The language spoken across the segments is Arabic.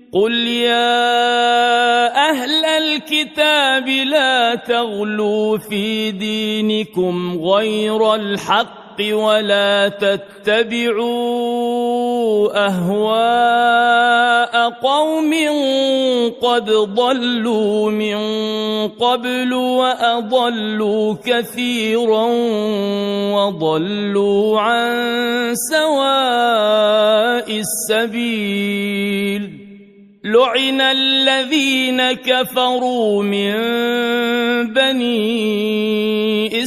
قل يا أهل الكتاب لا تغلوا في دينكم غير الحق ولا تتبعوا أهواء قوم قد ضلوا من قبل وأضلوا كثيرا وضلوا عن سواء السبيل لعن الذين كفروا من بني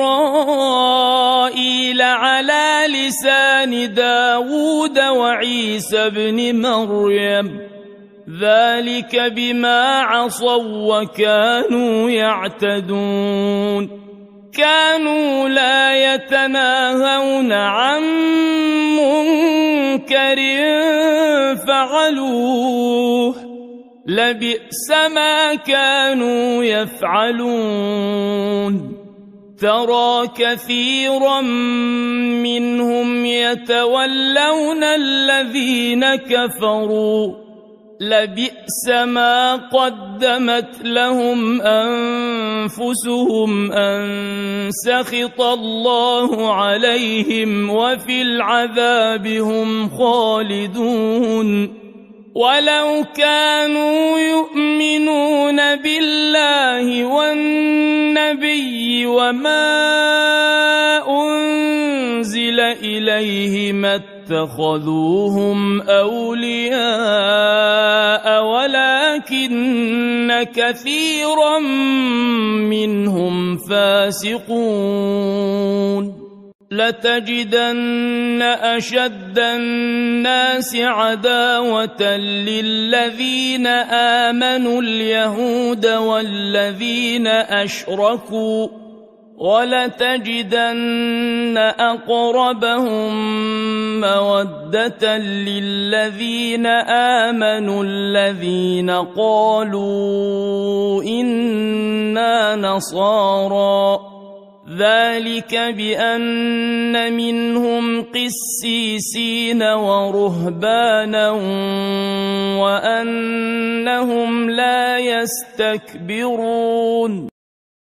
إسرائيل على لسان داود وعيسى بن مريم ذلك بما عصوا وكانوا يعتدون كانوا لا يتناهون عن منكر فعلوه لبئس ما كانوا يفعلون ترى كثيرا منهم يتولون الذين كفروا لبئس ما قدمت لهم أنفسهم أن سخط الله عليهم وفي العذاب هم خالدون ولو كانوا يؤمنون بالله والنبي وما أنزل إليه ما اتخذوهم أولياء ولكن كثيرا منهم فاسقون لتجدن أشد الناس عداوة للذين آمنوا اليهود والذين أشركوا ولتجدن أقربهم مودة للذين آمنوا الذين قالوا إنا نصارى ذلك بأن منهم قسيسين ورهبانا وأنهم لا يستكبرون